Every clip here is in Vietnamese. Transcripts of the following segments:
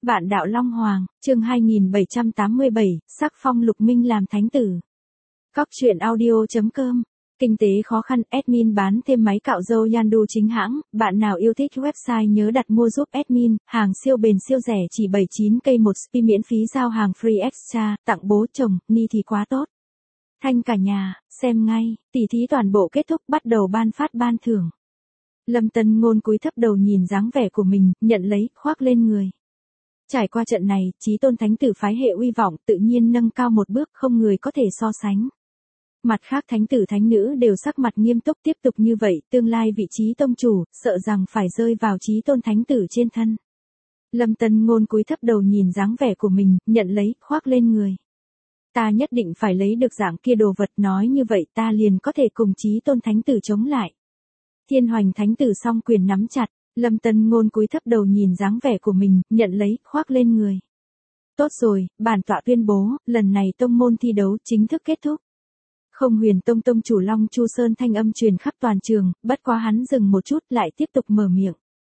Vạn đạo Long Hoàng, chương 2787, sắc phong Lục Minh làm thánh tử. Cóc truyện audio.com. Kinh tế khó khăn, admin bán thêm máy cạo râu Yandu chính hãng, bạn nào yêu thích website nhớ đặt mua giúp admin, hàng siêu bền siêu rẻ chỉ 79k một spi miễn phí giao hàng free extra, tặng bố chồng, ni thì quá tốt. Thanh cả nhà, xem ngay, tỷ thí toàn bộ kết thúc bắt đầu ban phát ban thưởng. Lâm Tân Ngôn cúi thấp đầu nhìn dáng vẻ của mình, nhận lấy, khoác lên người. Trải qua trận này, chí tôn thánh tử phái hệ uy vọng tự nhiên nâng cao một bước không người có thể so sánh. Mặt khác thánh tử thánh nữ đều sắc mặt nghiêm túc tiếp tục như vậy, tương lai vị trí tông chủ, sợ rằng phải rơi vào chí tôn thánh tử trên thân. Lâm Tân Ngôn cúi thấp đầu nhìn dáng vẻ của mình, nhận lấy, khoác lên người. Ta nhất định phải lấy được dạng kia đồ vật, nói như vậy ta liền có thể cùng chí tôn thánh tử chống lại. Thiên Hoành thánh tử song quyền nắm chặt, Lâm Tân Ngôn cúi thấp đầu nhìn dáng vẻ của mình, nhận lấy, khoác lên người. Tốt rồi, bản tọa tuyên bố, lần này tông môn thi đấu chính thức kết thúc. Không Huyền Tông tông chủ Long Chu Sơn thanh âm truyền khắp toàn trường, bất quá hắn dừng một chút lại tiếp tục mở miệng.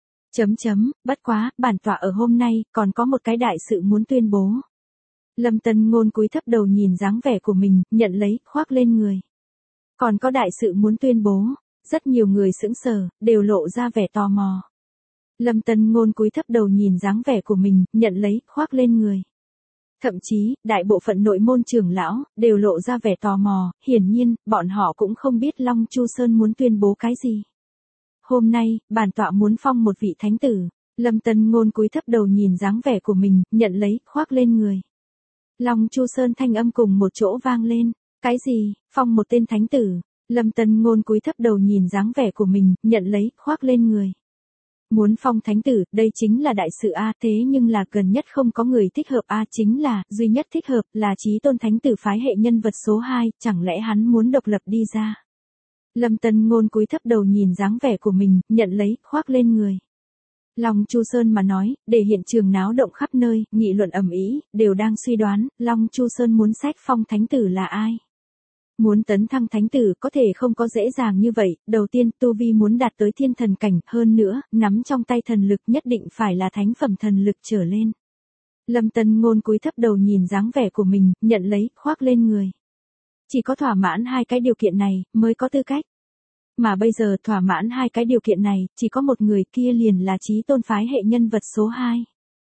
Bất quá, bản tọa ở hôm nay còn có một cái đại sự muốn tuyên bố. Lâm Tân Ngôn cúi thấp đầu nhìn dáng vẻ của mình, nhận lấy, khoác lên người. Còn có đại sự muốn tuyên bố. Rất nhiều người sững sờ, đều lộ ra vẻ tò mò. Lâm Tân Ngôn cúi thấp đầu nhìn dáng vẻ của mình, nhận lấy, khoác lên người. Thậm chí, đại bộ phận nội môn trưởng lão, đều lộ ra vẻ tò mò, hiển nhiên, bọn họ cũng không biết Long Chu Sơn muốn tuyên bố cái gì. Hôm nay, bản tọa muốn phong một vị thánh tử. Lâm Tân Ngôn cúi thấp đầu nhìn dáng vẻ của mình, nhận lấy, khoác lên người. Long Chu Sơn thanh âm cùng một chỗ vang lên. Cái gì, phong một tên thánh tử? Lâm Tân Ngôn cúi thấp đầu nhìn dáng vẻ của mình, nhận lấy, khoác lên người. Muốn phong thánh tử, đây chính là đại sự a, thế nhưng là gần nhất không có người thích hợp a, chính là, duy nhất thích hợp là chí tôn thánh tử phái hệ nhân vật số 2, chẳng lẽ hắn muốn độc lập đi ra. Lâm Tân Ngôn cúi thấp đầu nhìn dáng vẻ của mình, nhận lấy, khoác lên người. Long Chu Sơn mà nói, để hiện trường náo động khắp nơi, nghị luận ầm ĩ, đều đang suy đoán, Long Chu Sơn muốn sách phong thánh tử là ai. Muốn tấn thăng thánh tử có thể không có dễ dàng như vậy, đầu tiên tu vi muốn đạt tới thiên thần cảnh, hơn nữa, nắm trong tay thần lực nhất định phải là thánh phẩm thần lực trở lên. Lâm Tân Ngôn cúi thấp đầu nhìn dáng vẻ của mình, nhận lấy, khoác lên người. Chỉ có thỏa mãn hai cái điều kiện này, mới có tư cách. Mà bây giờ thỏa mãn hai cái điều kiện này, chỉ có một người kia liền là chí tôn phái hệ nhân vật số 2.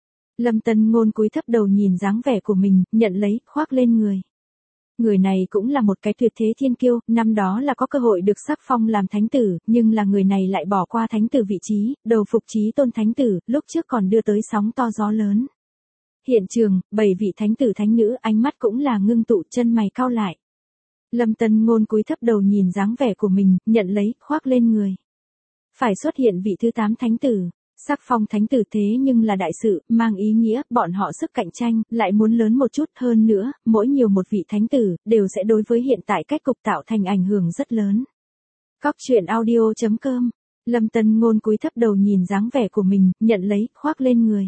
Lâm Tân Ngôn cúi thấp đầu nhìn dáng vẻ của mình, nhận lấy, khoác lên người. Người này cũng là một cái tuyệt thế thiên kiêu, năm đó là có cơ hội được sắc phong làm thánh tử, nhưng là người này lại bỏ qua thánh tử vị trí, đầu phục chí tôn thánh tử, lúc trước còn đưa tới sóng to gió lớn. Hiện trường, 7 vị thánh tử thánh nữ ánh mắt cũng là ngưng tụ, chân mày cau lại. Lâm Tân Ngôn cúi thấp đầu nhìn dáng vẻ của mình, nhận lấy, khoác lên người. Phải xuất hiện vị thứ 8 thánh tử. Sắc phong thánh tử thế nhưng là đại sự, mang ý nghĩa, bọn họ sức cạnh tranh, lại muốn lớn một chút hơn nữa, mỗi nhiều một vị thánh tử, đều sẽ đối với hiện tại cách cục tạo thành ảnh hưởng rất lớn. Cóc truyện audio.com. Lâm Tân Ngôn cúi thấp đầu nhìn dáng vẻ của mình, nhận lấy, khoác lên người.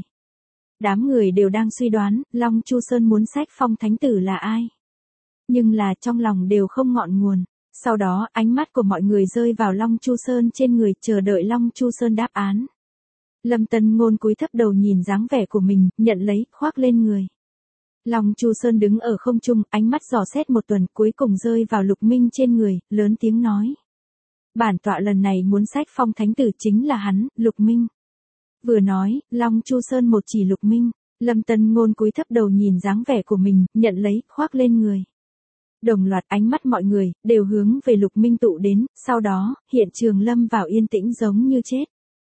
Đám người đều đang suy đoán, Long Chu Sơn muốn sách phong thánh tử là ai. Nhưng là trong lòng đều không ngọn nguồn. Sau đó, ánh mắt của mọi người rơi vào Long Chu Sơn trên người, chờ đợi Long Chu Sơn đáp án. Lâm Tân Ngôn cúi thấp đầu nhìn dáng vẻ của mình, nhận lấy, khoác lên người. Long Chu Sơn đứng ở không trung, ánh mắt dò xét một tuần, cuối cùng rơi vào Lục Minh trên người, lớn tiếng nói. Bản tọa lần này muốn sách phong thánh tử chính là hắn, Lục Minh. Vừa nói, Long Chu Sơn một chỉ Lục Minh, Lâm Tân Ngôn cúi thấp đầu nhìn dáng vẻ của mình, nhận lấy, khoác lên người. Đồng loạt ánh mắt mọi người, đều hướng về Lục Minh tụ đến, sau đó, hiện trường lâm vào yên tĩnh giống như chết.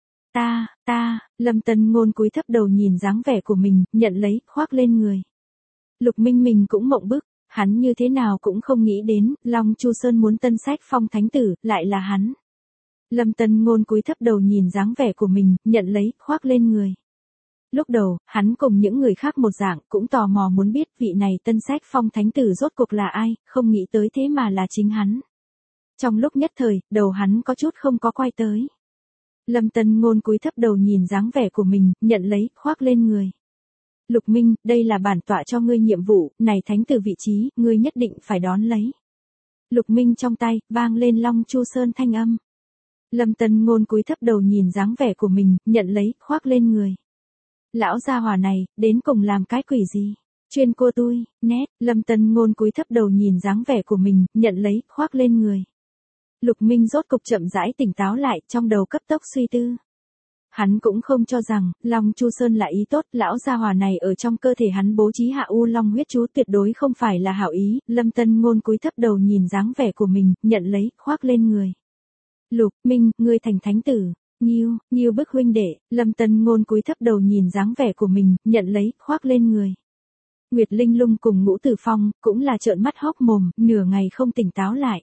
Lâm Tân Ngôn cúi thấp đầu nhìn dáng vẻ của mình, nhận lấy, khoác lên người. Lục Minh mình cũng mộng bức, hắn như thế nào cũng không nghĩ đến, Long Chu Sơn muốn tân sách phong thánh tử, lại là hắn. Lâm Tân Ngôn cúi thấp đầu nhìn dáng vẻ của mình, nhận lấy, khoác lên người. Lúc đầu, hắn cùng những người khác một dạng, cũng tò mò muốn biết vị này tân sách phong thánh tử rốt cuộc là ai, không nghĩ tới thế mà là chính hắn. Trong lúc nhất thời, đầu hắn có chút không có quay tới. Lâm Tân Ngôn cúi thấp đầu nhìn dáng vẻ của mình, nhận lấy, khoác lên người. Lục Minh, đây là bản tọa cho ngươi nhiệm vụ, này thánh tử vị trí, ngươi nhất định phải đón lấy. Lục Minh trong tay, vang lên Long Chu Sơn thanh âm. Lâm Tân Ngôn cúi thấp đầu nhìn dáng vẻ của mình, nhận lấy, khoác lên người. Lão gia hỏa này, đến cùng làm cái quỷ gì? Chuyên cô tôi, nét, Lâm Tân Ngôn cúi thấp đầu nhìn dáng vẻ của mình, nhận lấy, khoác lên người. Lục Minh rốt cục chậm rãi tỉnh táo lại, trong đầu cấp tốc suy tư. Hắn cũng không cho rằng, Long Chu Sơn là ý tốt, lão gia hỏa này ở trong cơ thể hắn bố trí hạ u long huyết chú tuyệt đối không phải là hảo ý, Lâm Tân Ngôn cúi thấp đầu nhìn dáng vẻ của mình, nhận lấy, khoác lên người. Lục Minh, ngươi thành thánh tử. Nhiêu bức huynh đệ, Lâm Tân Ngôn cúi thấp đầu nhìn dáng vẻ của mình, nhận lấy, khoác lên người. Nguyệt Linh Lung cùng Ngũ Tử Phong, cũng là trợn mắt hốc mồm, nửa ngày không tỉnh táo lại.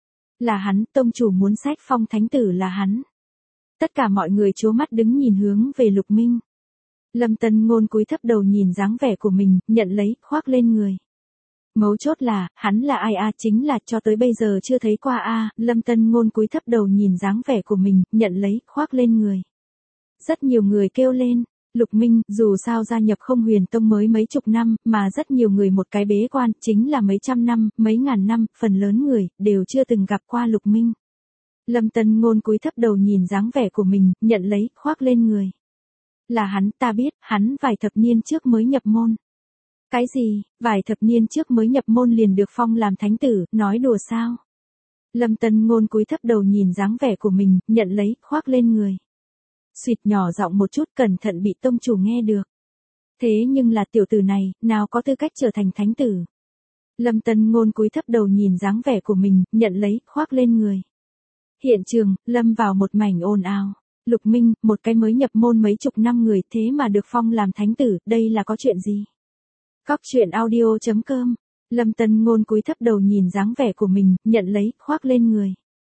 Là hắn, tông chủ muốn sách phong thánh tử là hắn. Tất cả mọi người trố mắt đứng nhìn hướng về Lục Minh. Lâm Tân Ngôn cúi thấp đầu nhìn dáng vẻ của mình, nhận lấy, khoác lên người. Mấu chốt là, hắn là ai a, chính là cho tới bây giờ chưa thấy qua a, Lâm Tân Ngôn cúi thấp đầu nhìn dáng vẻ của mình, nhận lấy, khoác lên người. Rất nhiều người kêu lên, Lục Minh, dù sao gia nhập Không Huyền Tông mới mấy chục năm, mà rất nhiều người một cái bế quan, chính là mấy trăm năm, mấy ngàn năm, phần lớn người, đều chưa từng gặp qua Lục Minh. Lâm Tân Ngôn cúi thấp đầu nhìn dáng vẻ của mình, nhận lấy, khoác lên người. Là hắn, ta biết, hắn vài thập niên trước mới nhập môn. Cái gì, vài thập niên trước mới nhập môn liền được phong làm thánh tử, nói đùa sao? Lâm Tân Ngôn cúi thấp đầu nhìn dáng vẻ của mình, nhận lấy, khoác lên người. Xuyệt nhỏ giọng một chút, cẩn thận bị tông chủ nghe được. Thế nhưng là tiểu tử này, nào có tư cách trở thành thánh tử? Lâm Tân Ngôn cúi thấp đầu nhìn dáng vẻ của mình, nhận lấy, khoác lên người. Hiện trường, lâm vào một mảnh ồn ào. Lục Minh, một cái mới nhập môn mấy chục năm người, thế mà được phong làm thánh tử, đây là có chuyện gì? Cóc truyện audio.com. Lâm Tân Ngôn cúi thấp đầu nhìn dáng vẻ của mình, nhận lấy, khoác lên người.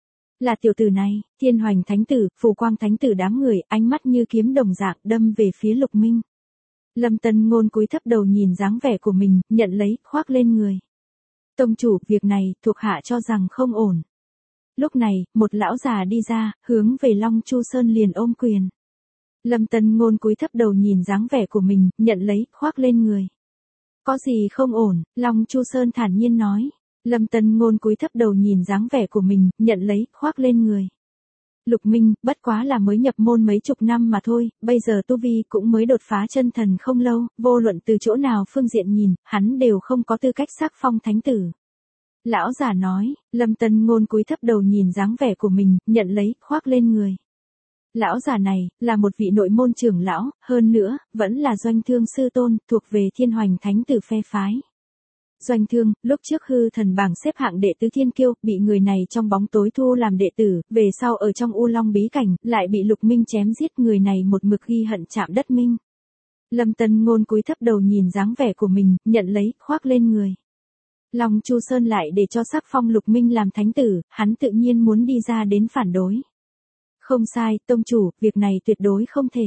Là tiểu tử này, Thiên Hoành thánh tử, Phù Quang thánh tử đám người, ánh mắt như kiếm đồng dạng, đâm về phía Lục Minh. Lâm Tân Ngôn cúi thấp đầu nhìn dáng vẻ của mình, nhận lấy, khoác lên người. Tông chủ, việc này, thuộc hạ cho rằng không ổn. Lúc này, một lão già đi ra, hướng về Long Chu Sơn liền ôm quyền. Lâm Tân Ngôn cúi thấp đầu nhìn dáng vẻ của mình, nhận lấy, khoác lên người. Có gì không ổn, Long Chu Sơn thản nhiên nói. Lâm Tân Ngôn cúi thấp đầu nhìn dáng vẻ của mình, nhận lấy, khoác lên người. Lục Minh, bất quá là mới nhập môn mấy chục năm mà thôi, bây giờ tu vi cũng mới đột phá chân thần không lâu, vô luận từ chỗ nào phương diện nhìn, hắn đều không có tư cách sắc phong thánh tử. Lão giả nói, Lâm Tân Ngôn cúi thấp đầu nhìn dáng vẻ của mình, nhận lấy, khoác lên người. Lão giả này, là một vị nội môn trưởng lão, hơn nữa, vẫn là Doanh Thương sư tôn, thuộc về Thiên Hoành thánh tử phe phái. Doanh Thương, lúc trước hư thần bảng xếp hạng đệ tứ thiên kiêu, bị người này trong bóng tối thu làm đệ tử, về sau ở trong U Long bí cảnh, lại bị Lục Minh chém giết, người này một mực ghi hận chạm đất minh. Lâm Tân Ngôn cúi thấp đầu nhìn dáng vẻ của mình, nhận lấy, khoác lên người. Long Chu Sơn lại để cho sắc phong Lục Minh làm thánh tử, hắn tự nhiên muốn đi ra đến phản đối. Không sai, tông chủ, việc này tuyệt đối không thể.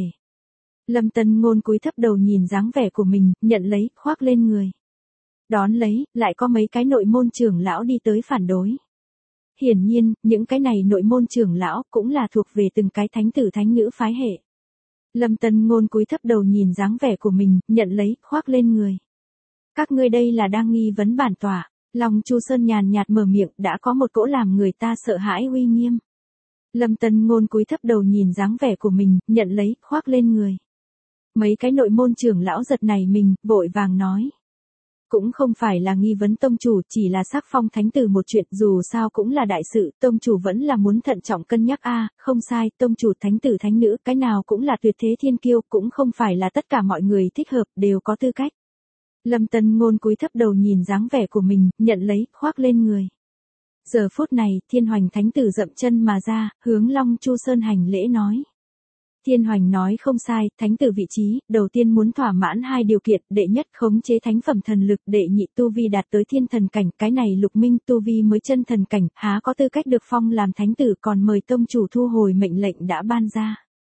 Lâm Tân Ngôn cúi thấp đầu nhìn dáng vẻ của mình, nhận lấy, khoác lên người. Đón lấy, lại có mấy cái nội môn trưởng lão đi tới phản đối. Hiển nhiên, những cái này nội môn trưởng lão cũng là thuộc về từng cái thánh tử thánh nữ phái hệ. Lâm Tân Ngôn cúi thấp đầu nhìn dáng vẻ của mình, nhận lấy, khoác lên người. Các ngươi đây là đang nghi vấn bản tọa. Long Chu Sơn nhàn nhạt mở miệng, đã có một cỗ làm người ta sợ hãi uy nghiêm. Lâm Tân Ngôn cúi thấp đầu nhìn dáng vẻ của mình, nhận lấy, khoác lên người. Mấy cái nội môn trưởng lão giật này mình, vội vàng nói. Cũng không phải là nghi vấn tông chủ, chỉ là sắc phong thánh tử một chuyện, dù sao cũng là đại sự, tông chủ vẫn là muốn thận trọng cân nhắc a, không sai, tông chủ thánh tử thánh nữ, cái nào cũng là tuyệt thế thiên kiêu, cũng không phải là tất cả mọi người thích hợp, đều có tư cách. Lâm Tân Ngôn cúi thấp đầu nhìn dáng vẻ của mình, nhận lấy, khoác lên người. Giờ phút này, Thiên Hoành thánh tử dậm chân mà ra, hướng Long Chu Sơn hành lễ nói. Thiên Hoành nói không sai, thánh tử vị trí, đầu tiên muốn thỏa mãn hai điều kiện, đệ nhất khống chế thánh phẩm thần lực, đệ nhị tu vi đạt tới thiên thần cảnh, cái này Lục Minh tu vi mới chân thần cảnh, há có tư cách được phong làm thánh tử, còn mời tông chủ thu hồi mệnh lệnh đã ban ra.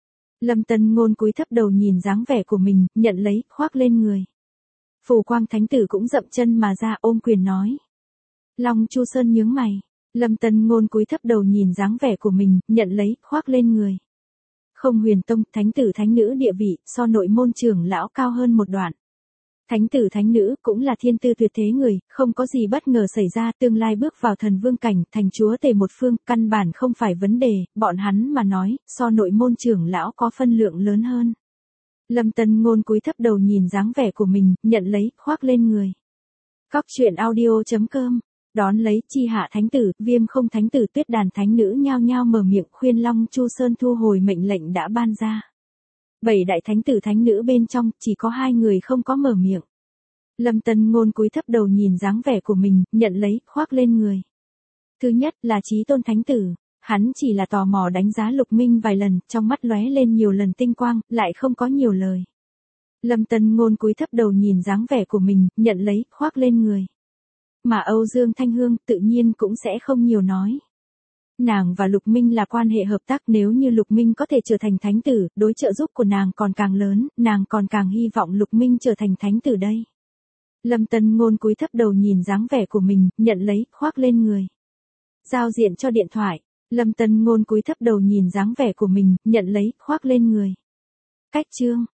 Lâm Tân Ngôn cúi thấp đầu nhìn dáng vẻ của mình, nhận lấy, khoác lên người. Phù Quang thánh tử cũng dậm chân mà ra, ôm quyền nói. Long Chu Sơn nhướng mày. Lâm Tân Ngôn cúi thấp đầu nhìn dáng vẻ của mình, nhận lấy, khoác lên người. Không Huyền Tông, thánh tử thánh nữ địa vị, so nội môn trưởng lão cao hơn một đoạn. Thánh tử thánh nữ cũng là thiên tư tuyệt thế người, không có gì bất ngờ xảy ra, tương lai bước vào thần vương cảnh, thành chúa tể một phương, căn bản không phải vấn đề, bọn hắn mà nói, so nội môn trưởng lão có phân lượng lớn hơn. Lâm Tân Ngôn cúi thấp đầu nhìn dáng vẻ của mình, nhận lấy, khoác lên người. Cóc truyện audio.com. Đón lấy, Chi Hạ thánh tử, Viêm Không thánh tử, Tuyết Đàn thánh nữ nhao nhao mở miệng khuyên Long Chu Sơn thu hồi mệnh lệnh đã ban ra. 7 đại thánh tử thánh nữ bên trong, chỉ có 2 người không có mở miệng. Lâm Tân Ngôn cúi thấp đầu nhìn dáng vẻ của mình, nhận lấy, khoác lên người. Thứ nhất là Chí Tôn thánh tử, hắn chỉ là tò mò đánh giá Lục Minh vài lần, trong mắt lóe lên nhiều lần tinh quang, lại không có nhiều lời. Lâm Tân Ngôn cúi thấp đầu nhìn dáng vẻ của mình, nhận lấy, khoác lên người. Mà Âu Dương Thanh Hương tự nhiên cũng sẽ không nhiều nói. Nàng và Lục Minh là quan hệ hợp tác, nếu như Lục Minh có thể trở thành thánh tử, đối trợ giúp của nàng còn càng lớn, nàng còn càng hy vọng Lục Minh trở thành thánh tử đây. Lâm Tân Ngôn cúi thấp đầu nhìn dáng vẻ của mình, nhận lấy, khoác lên người. Giao diện cho điện thoại. Lâm Tân Ngôn cúi thấp đầu nhìn dáng vẻ của mình, nhận lấy, khoác lên người. Cách chương.